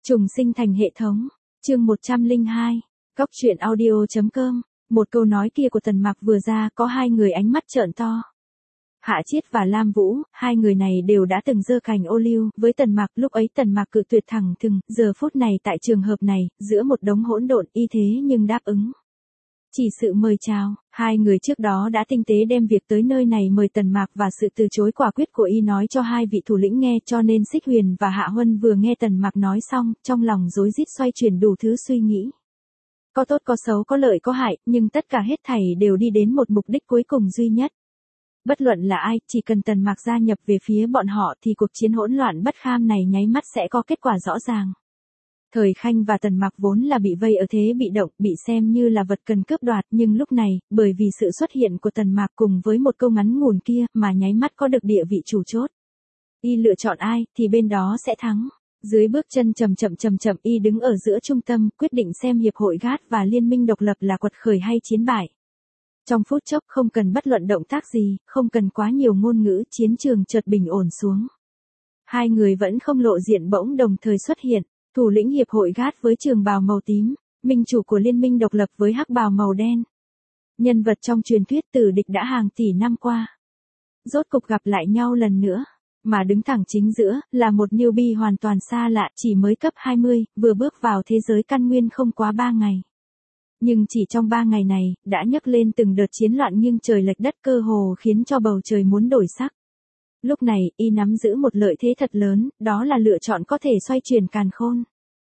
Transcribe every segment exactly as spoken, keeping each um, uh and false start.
Trùng sinh thành hệ thống, chương một trăm lẻ hai, góc truyện audio.com, một câu nói kia của Tần Mạc vừa ra có hai người ánh mắt trợn to. Hạ Chiết và Lam Vũ, hai người này đều đã từng giơ cành ô liu với Tần Mạc, lúc ấy Tần Mạc cự tuyệt thẳng thừng, giờ phút này tại trường hợp này, giữa một đống hỗn độn y thế nhưng đáp ứng. Chỉ sự mời chào, hai người trước đó đã tinh tế đem việc tới nơi này mời Tần Mạc và sự từ chối quả quyết của y nói cho hai vị thủ lĩnh nghe, cho nên Xích Huyền và Hạ Huân vừa nghe Tần Mạc nói xong, trong lòng rối rít xoay chuyển đủ thứ suy nghĩ. Có tốt có xấu, có lợi có hại, nhưng tất cả hết thảy đều đi đến một mục đích cuối cùng duy nhất. Bất luận là ai, chỉ cần Tần Mạc gia nhập về phía bọn họ thì cuộc chiến hỗn loạn bất kham này nháy mắt sẽ có kết quả rõ ràng. Thời Khanh và Tần Mạc vốn là bị vây ở thế bị động, bị xem như là vật cần cướp đoạt, nhưng lúc này, bởi vì sự xuất hiện của Tần Mạc cùng với một câu ngắn ngủn kia mà nháy mắt có được địa vị chủ chốt. Y lựa chọn ai, thì bên đó sẽ thắng. Dưới bước chân chậm chậm chậm chậm y đứng ở giữa trung tâm, quyết định xem hiệp hội gát và liên minh độc lập là quật khởi hay chiến bại. Trong phút chốc không cần bất luận động tác gì, không cần quá nhiều ngôn ngữ, chiến trường chợt bình ổn xuống. Hai người vẫn không lộ diện bỗng đồng thời xuất hiện. Thủ lĩnh hiệp hội gát với trường bào màu tím, minh chủ của liên minh độc lập với hắc bào màu đen. Nhân vật trong truyền thuyết tử địch đã hàng tỷ năm qua. Rốt cục gặp lại nhau lần nữa, mà đứng thẳng chính giữa, là một newbie hoàn toàn xa lạ, chỉ mới cấp hai mươi, vừa bước vào thế giới căn nguyên không quá ba ngày. Nhưng chỉ trong ba ngày này, đã nhấc lên từng đợt chiến loạn nghiêng trời lệch đất, cơ hồ khiến cho bầu trời muốn đổi sắc. Lúc này, y nắm giữ một lợi thế thật lớn, đó là lựa chọn có thể xoay chuyển càn khôn.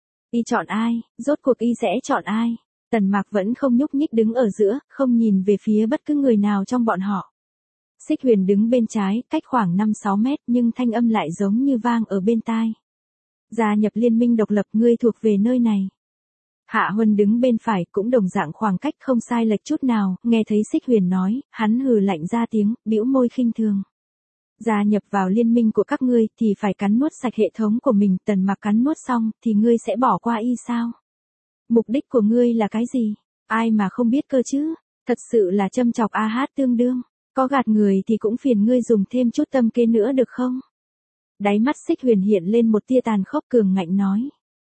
Y chọn ai, rốt cuộc y sẽ chọn ai? Tần Mạc vẫn không nhúc nhích đứng ở giữa, không nhìn về phía bất cứ người nào trong bọn họ. Xích Huyền đứng bên trái, cách khoảng năm sáu mét, nhưng thanh âm lại giống như vang ở bên tai. Gia nhập liên minh độc lập, ngươi thuộc về nơi này. Hạ Huân đứng bên phải, cũng đồng dạng khoảng cách không sai lệch chút nào, nghe thấy Xích Huyền nói, hắn hừ lạnh ra tiếng, bĩu môi khinh thường. Gia nhập vào liên minh của các ngươi thì phải cắn nuốt sạch hệ thống của mình. Tần Mạc cắn nuốt xong thì ngươi sẽ bỏ qua y sao? Mục đích của ngươi là cái gì? Ai mà không biết cơ chứ? Thật sự là châm chọc a hát tương đương. Có gạt người thì cũng phiền ngươi dùng thêm chút tâm kế nữa được không? Đáy mắt Xích Huyền hiện lên một tia tàn khốc, cường ngạnh nói.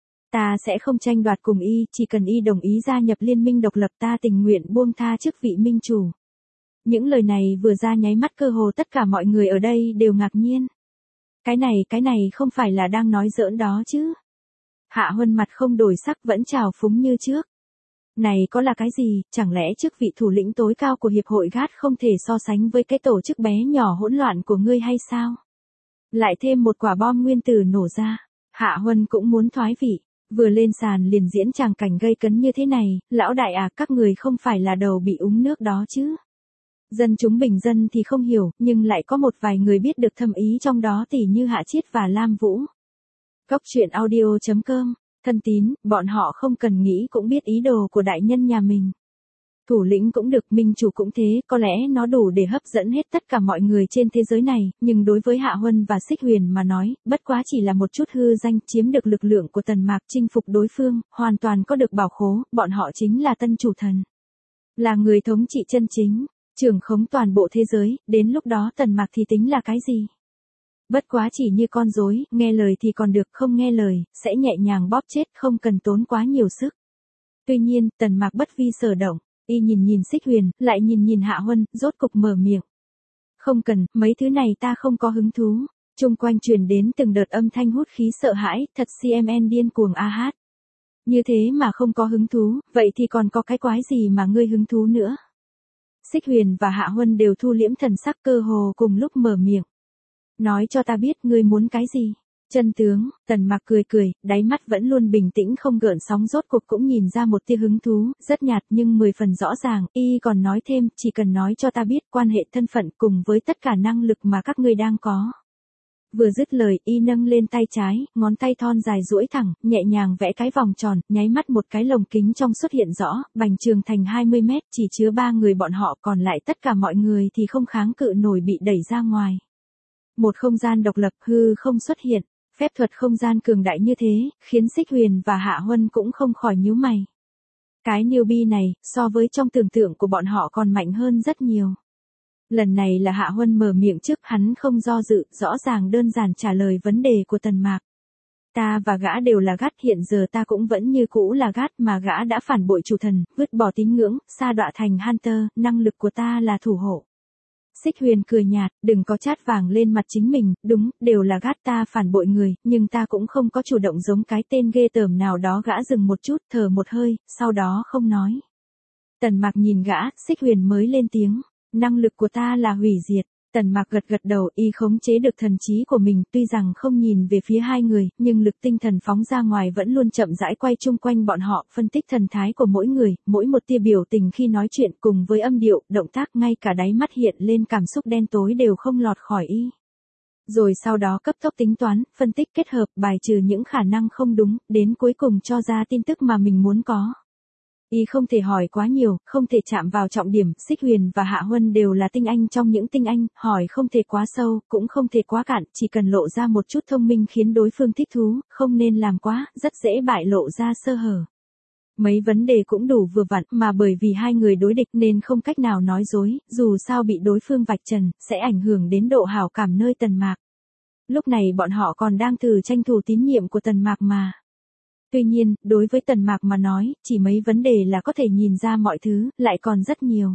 Ta sẽ không tranh đoạt cùng y, chỉ cần y đồng ý gia nhập liên minh độc lập ta tình nguyện buông tha chức vị minh chủ. Những lời này vừa ra nháy mắt cơ hồ tất cả mọi người ở đây đều ngạc nhiên. Cái này, cái này không phải là đang nói giỡn đó chứ. Hạ Huân mặt không đổi sắc vẫn trào phúng như trước. Này có là cái gì, chẳng lẽ chức vị thủ lĩnh tối cao của hiệp hội gát không thể so sánh với cái tổ chức bé nhỏ hỗn loạn của ngươi hay sao? Lại thêm một quả bom nguyên tử nổ ra, Hạ Huân cũng muốn thoái vị. Vừa lên sàn liền diễn tràng cảnh gây cấn như thế này, lão đại à, các người không phải là đầu bị úng nước đó chứ? Dân chúng bình dân thì không hiểu, nhưng lại có một vài người biết được thâm ý trong đó, tỉ như Hạ Chiết và Lam Vũ. Góc truyện audio.com, thân tín, bọn họ không cần nghĩ cũng biết ý đồ của đại nhân nhà mình. Thủ lĩnh cũng được, minh chủ cũng thế, có lẽ nó đủ để hấp dẫn hết tất cả mọi người trên thế giới này, nhưng đối với Hạ Huân và Xích Huyền mà nói, bất quá chỉ là một chút hư danh, chiếm được lực lượng của Tần Mạc, chinh phục đối phương, hoàn toàn có được bảo khố, bọn họ chính là tân chủ thần. Là người thống trị chân chính, trưởng khống toàn bộ thế giới, đến lúc đó Tần Mạc thì tính là cái gì? Bất quá chỉ như con rối, nghe lời thì còn được, không nghe lời, sẽ nhẹ nhàng bóp chết, không cần tốn quá nhiều sức. Tuy nhiên, Tần Mạc bất vi sở động. Y nhìn nhìn Xích Huyền, lại nhìn nhìn Hạ Huân, rốt cục mở miệng. Không cần, mấy thứ này ta không có hứng thú. Trung quanh truyền đến từng đợt âm thanh hút khí sợ hãi, thật xê em en điên cuồng a hát. Như thế mà không có hứng thú, vậy thì còn có cái quái gì mà ngươi hứng thú nữa? Xích Huyền và Hạ Huân đều thu liễm thần sắc, cơ hồ cùng lúc mở miệng. Nói cho ta biết ngươi muốn cái gì? Chân tướng, Tần Mạc cười cười, đáy mắt vẫn luôn bình tĩnh không gợn sóng, rốt cuộc cũng nhìn ra một tia hứng thú, rất nhạt nhưng mười phần rõ ràng, y còn nói thêm, chỉ cần nói cho ta biết quan hệ thân phận cùng với tất cả năng lực mà các ngươi đang có. Vừa dứt lời, y nâng lên tay trái, ngón tay thon dài duỗi thẳng, nhẹ nhàng vẽ cái vòng tròn, nháy mắt một cái lồng kính trong xuất hiện rõ, bành trường thành hai mươi mét, chỉ chứa ba người bọn họ, còn lại tất cả mọi người thì không kháng cự nổi bị đẩy ra ngoài. Một không gian độc lập hư không xuất hiện. Phép thuật không gian cường đại như thế, khiến Xích Huyền và Hạ Huân cũng không khỏi nhíu mày. Cái newbie này, so với trong tưởng tượng của bọn họ còn mạnh hơn rất nhiều. Lần này là Hạ Huân mở miệng trước, hắn không do dự, rõ ràng đơn giản trả lời vấn đề của Tần Mạc. Ta và gã đều là gát, hiện giờ ta cũng vẫn như cũ là gát, mà gã đã phản bội chủ thần, vứt bỏ tín ngưỡng, sa đọa thành Hunter, năng lực của ta là thủ hộ. Xích Huyền cười nhạt, đừng có chát vàng lên mặt chính mình, đúng, đều là gát, ta phản bội người, nhưng ta cũng không có chủ động giống cái tên ghê tởm nào đó. Gã dừng một chút, thở một hơi, sau đó không nói. Tần Mạc nhìn gã, Xích Huyền mới lên tiếng, năng lực của ta là hủy diệt. Tần Mạc gật gật đầu, y khống chế được thần trí của mình, tuy rằng không nhìn về phía hai người, nhưng lực tinh thần phóng ra ngoài vẫn luôn chậm rãi quay chung quanh bọn họ, phân tích thần thái của mỗi người, mỗi một tia biểu tình khi nói chuyện cùng với âm điệu, động tác, ngay cả đáy mắt hiện lên cảm xúc đen tối đều không lọt khỏi y. Rồi sau đó cấp tốc tính toán, phân tích kết hợp, bài trừ những khả năng không đúng, đến cuối cùng cho ra tin tức mà mình muốn có. Y không thể hỏi quá nhiều, không thể chạm vào trọng điểm, Xích Huyền và Hạ Huân đều là tinh anh trong những tinh anh, hỏi không thể quá sâu, cũng không thể quá cạn, chỉ cần lộ ra một chút thông minh khiến đối phương thích thú, không nên làm quá, rất dễ bại lộ ra sơ hở. Mấy vấn đề cũng đủ vừa vặn, mà bởi vì hai người đối địch nên không cách nào nói dối, dù sao bị đối phương vạch trần, sẽ ảnh hưởng đến độ hảo cảm nơi Tần Mạc. Lúc này bọn họ còn đang thử tranh thủ tín nhiệm của Tần Mạc mà. Tuy nhiên, đối với Tần Mạc mà nói, chỉ mấy vấn đề là có thể nhìn ra mọi thứ, lại còn rất nhiều.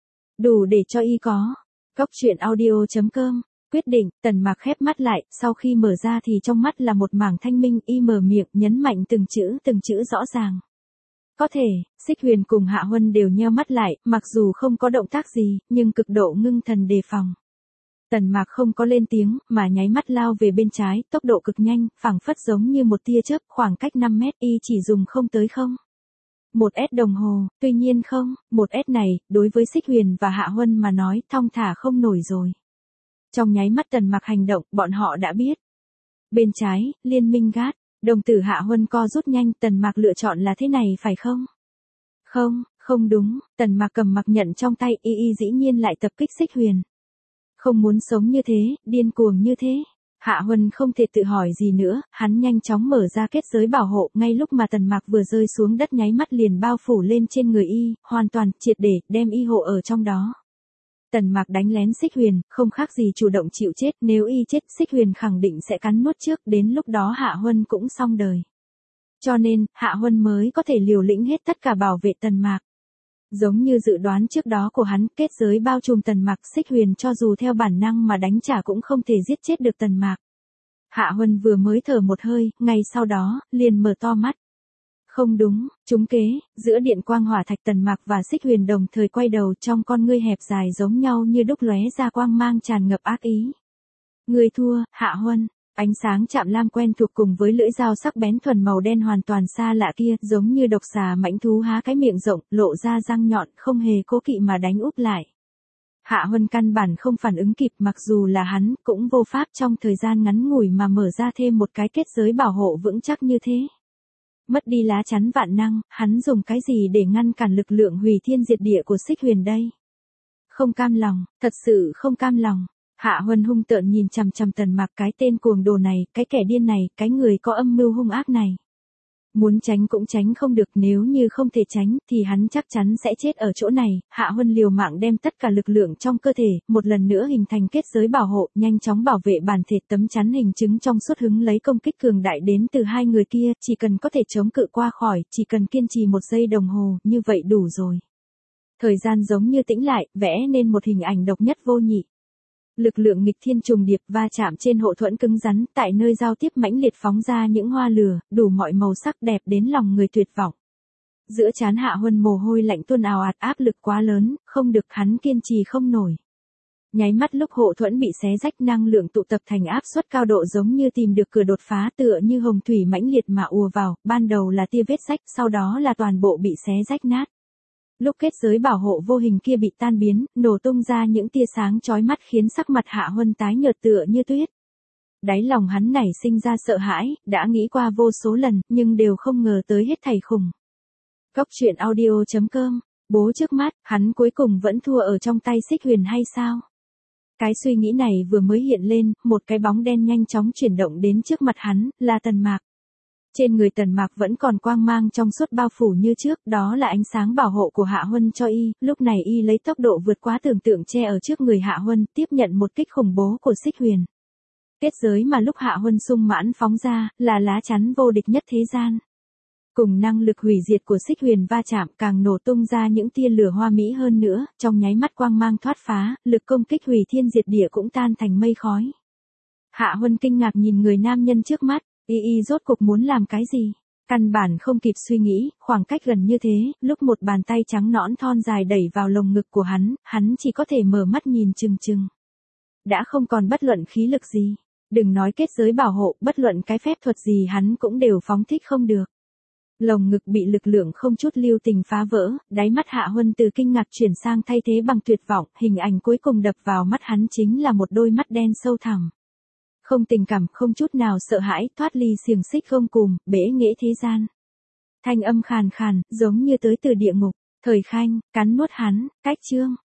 Đủ để cho y có. Góc truyện audio chấm com. Quyết định, Tần Mạc khép mắt lại, sau khi mở ra thì trong mắt là một mảng thanh minh, y mở miệng, nhấn mạnh từng chữ, từng chữ rõ ràng. Có thể, Xích Huyền cùng Hạ Huân đều nheo mắt lại, mặc dù không có động tác gì, nhưng cực độ ngưng thần đề phòng. Tần Mạc không có lên tiếng, mà nháy mắt lao về bên trái, tốc độ cực nhanh, phảng phất giống như một tia chớp, khoảng cách năm mét, y chỉ dùng không tới không. Một S đồng hồ, tuy nhiên không, một S này, đối với Xích Huyền và Hạ Huân mà nói, thong thả không nổi rồi. Trong nháy mắt Tần Mạc hành động, bọn họ đã biết. Bên trái, liên minh gát, đồng tử Hạ Huân co rút nhanh, Tần Mạc lựa chọn là thế này phải không? Không, không đúng, Tần Mạc cầm mặc nhận trong tay, y y dĩ nhiên lại tập kích Xích Huyền. Không muốn sống như thế, điên cuồng như thế. Hạ Huân không thể tự hỏi gì nữa, hắn nhanh chóng mở ra kết giới bảo hộ, ngay lúc mà Tần Mạc vừa rơi xuống đất nháy mắt liền bao phủ lên trên người y, hoàn toàn, triệt để, đem y hộ ở trong đó. Tần Mạc đánh lén Xích Huyền, không khác gì chủ động chịu chết, nếu y chết, Xích Huyền khẳng định sẽ cắn nuốt trước, đến lúc đó Hạ Huân cũng xong đời. Cho nên, Hạ Huân mới có thể liều lĩnh hết tất cả bảo vệ Tần Mạc. Giống như dự đoán trước đó của hắn, kết giới bao trùm Tần Mạc, Xích Huyền cho dù theo bản năng mà đánh trả cũng không thể giết chết được Tần Mạc. Hạ Huân vừa mới thở một hơi, ngay sau đó, liền mở to mắt. Không đúng, trúng kế, giữa điện quang hỏa thạch Tần Mạc và Xích Huyền đồng thời quay đầu, trong con ngươi hẹp dài giống nhau như đúc lóe ra quang mang tràn ngập ác ý. Người thua, Hạ Huân. Ánh sáng chạm lam quen thuộc cùng với lưỡi dao sắc bén thuần màu đen hoàn toàn xa lạ kia, giống như độc xà mãnh thú há cái miệng rộng, lộ ra răng nhọn, không hề cố kỵ mà đánh úp lại. Hạ Huân căn bản không phản ứng kịp, mặc dù là hắn, cũng vô pháp trong thời gian ngắn ngủi mà mở ra thêm một cái kết giới bảo hộ vững chắc như thế. Mất đi lá chắn vạn năng, hắn dùng cái gì để ngăn cản lực lượng hủy thiên diệt địa của Xích Huyền đây? Không cam lòng, thật sự không cam lòng. Hạ Huân hung tợn nhìn chằm chằm Tần Mạc, cái tên cuồng đồ này, cái kẻ điên này, cái người có âm mưu hung ác này. Muốn tránh cũng tránh không được, nếu như không thể tránh, thì hắn chắc chắn sẽ chết ở chỗ này. Hạ Huân liều mạng đem tất cả lực lượng trong cơ thể, một lần nữa hình thành kết giới bảo hộ, nhanh chóng bảo vệ bản thể, tấm chắn hình chứng trong suốt hứng lấy công kích cường đại đến từ hai người kia, chỉ cần có thể chống cự qua khỏi, chỉ cần kiên trì một giây đồng hồ, như vậy đủ rồi. Thời gian giống như tĩnh lại, vẽ nên một hình ảnh độc nhất vô nhị. Lực lượng nghịch thiên trùng điệp va chạm trên hộ thuẫn cứng rắn, tại nơi giao tiếp mãnh liệt phóng ra những hoa lửa, đủ mọi màu sắc đẹp đến lòng người tuyệt vọng. Giữa trán Hạ Huân mồ hôi lạnh tuôn ào ạt, áp lực quá lớn, không được, hắn kiên trì không nổi. Nháy mắt lúc hộ thuẫn bị xé rách, năng lượng tụ tập thành áp suất cao độ giống như tìm được cửa đột phá, tựa như hồng thủy mãnh liệt mà ùa vào, ban đầu là tia vết rách, sau đó là toàn bộ bị xé rách nát. Lúc kết giới bảo hộ vô hình kia bị tan biến, nổ tung ra những tia sáng chói mắt khiến sắc mặt Hạ Huân tái nhợt tựa như tuyết. Đáy lòng hắn nảy sinh ra sợ hãi, đã nghĩ qua vô số lần, nhưng đều không ngờ tới hết thảy khủng. Góc truyện audio chấm com, bố trước mắt, hắn cuối cùng vẫn thua ở trong tay Xích Huyền hay sao? Cái suy nghĩ này vừa mới hiện lên, một cái bóng đen nhanh chóng chuyển động đến trước mặt hắn, là Tần Mạc. Trên người Tần Mạc vẫn còn quang mang trong suốt bao phủ như trước, đó là ánh sáng bảo hộ của Hạ Huân cho y, lúc này y lấy tốc độ vượt quá tưởng tượng che ở trước người Hạ Huân, tiếp nhận một kích khủng bố của Xích Huyền. Kết giới mà lúc Hạ Huân sung mãn phóng ra, là lá chắn vô địch nhất thế gian. Cùng năng lực hủy diệt của xích huyền va chạm càng nổ tung ra những tia lửa hoa mỹ hơn nữa, trong nháy mắt quang mang thoát phá, lực công kích hủy thiên diệt địa cũng tan thành mây khói. Hạ Huân kinh ngạc nhìn người nam nhân trước mắt, y y rốt cục muốn làm cái gì? Căn bản không kịp suy nghĩ, khoảng cách gần như thế, lúc một bàn tay trắng nõn thon dài đẩy vào lồng ngực của hắn, hắn chỉ có thể mở mắt nhìn chừng chừng. Đã không còn bất luận khí lực gì. Đừng nói kết giới bảo hộ, bất luận cái phép thuật gì hắn cũng đều phóng thích không được. Lồng ngực bị lực lượng không chút lưu tình phá vỡ, đáy mắt Hạ Huân từ kinh ngạc chuyển sang thay thế bằng tuyệt vọng, hình ảnh cuối cùng đập vào mắt hắn chính là một đôi mắt đen sâu thẳm. Không tình cảm, không chút nào sợ hãi, thoát ly xiềng xích không cùm, bể nghệ thế gian. Thanh âm khàn khàn, giống như tới từ địa ngục, Thời Khanh, cắn nuốt hắn, cách chương.